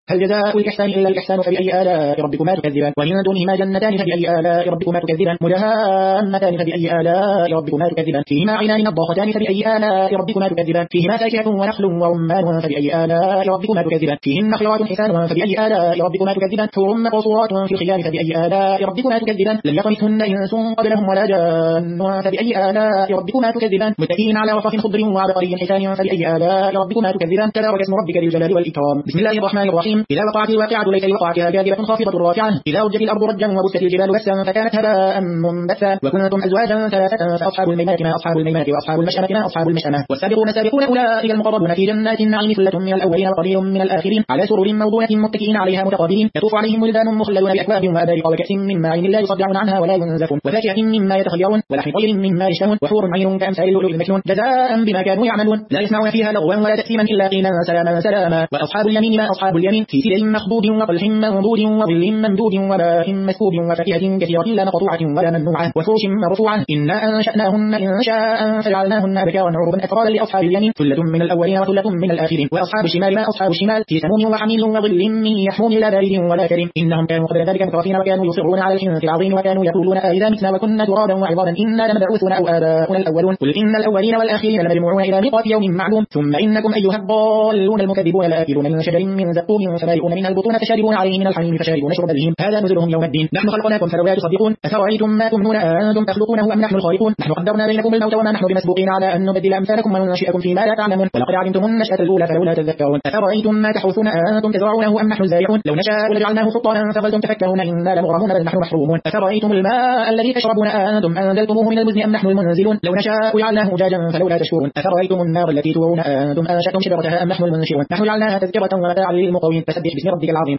هل جزاء الإحسان إلا الإحسان فبأي آلاء ربكما تكذبان ومن دونهما جنتان فبأي آلاء ربكما تكذبان مدهامتان فبأي آلاء ربكما تكذبان فيهما عينان نضاختان فبأي آلاء ربكما تكذبان فيهما فاكهة ونخل ورمان فبأي آلاء ربكما تكذبان فيهن خيرات حسان فبأي آلاء ربكما تكذبان حور مقصورات في الخيام فبأي آلاء ربكما تكذبان لم يطمثهن إنس قبلهم ولا جان فبأي آلاء ربكما تكذبان متكئين على رفرف خضر وعبقري حسان فبأي آلاء ربكما تكذبان تبارك اسم ربك ذي الجلال والإكرام بسم الله الرحمن الرحيم إذا وقعت الواقعة ليس لوقعتها كاذبة خافضة رافعة إذا رجت الأرض رجا وبست الجبال بسا فكانت هباء منبثا وكنتم أزواجا ثلاثة فأصحاب الميمنة ما أصحاب الميمنة وأصحاب المشأمة ما أصحاب المشأمة والسابقون سابقون أولئك المقربون في جنات النعيم ثلة من الأولين وقليل من الآخرين على سرر موضونة متكئين عليها متقابلين يطوف عليهم ولدان مخلدون بأكواب وأباريق وكأس من معين لا يصدعون عنها ولا ينزفون وفاكهة مما يتخيرون ولحم طير مما يشتهون وحور عين كأمثال اللؤلؤ المكنون جزاء بما كانوا يعملون لا يسمعون فيها لغوا ولا تأثيما إلا قيلا سلاما سلاما وأصحاب اليمين ما أصحاب اليمين في سدر مخضود وطلح منضود وظل ممدود وماء مسكوب وفاكهة كثيرة لا مقطوعة ولا ممنوعة وفرش مرفوعة إنا أنشأناهن إنشاء فجعلناهن أبكارا عربا أترابا لأصحاب اليمين ثلة من الأولين وثلة من الآخرين وأصحاب الشمال ما أصحاب الشمال في سموم وحميم وظل من يحمون لا بارد ولا كريم إنهم كانوا قبل ذلك مترفين وكانوا يصرون على الحنث العظيم وكانوا يقولون أئذا متنا وكنا ترابا وعظاما إنا لمبعوثون أو آباؤنا الأولون قل إن الأولين والآخرين لمجموعون إلى ميقات يوم معلوم ثم إنكم أيها الضالون المكذبون لآكلون من شجر من زقوم فمالئون منها البطون فشاربون عليه من الحميم فشاربون شرب الهيم هذا نزلهم يوم الدين نحن خلقناكم فلولا تصدقون أفرأيتم ما تمنون أنتم تخلقونه أم نحن الخالقون نحن قدرنا بينكم الموت وما نحن بمسبوقين على أن نبدل أمثالكم وننشئكم فيما لا تعلمون ولقد علمتم النشأة الأولى فلولا تذكرون أفرأيتم ما تحرثون أنتم تزرعونه أم نحن الزارعون لو نشاء لجعلناه حطاما فظلتم تفكرون إنا لمغرمون بل نحن محرومون أفرأيتم الماء الذي تشربون أنتم أنزلتموه من المزن أم نحن المنزلون لو نشاء جعلناه جاجا فلولا تشكرون أفرأيتم النار التي تورون أنتم أنشأتم شجرتها أم نحن المنشئون نحن جعلناها تذكرة ومتاعا للمقوين فسبح باسم ربك العظيم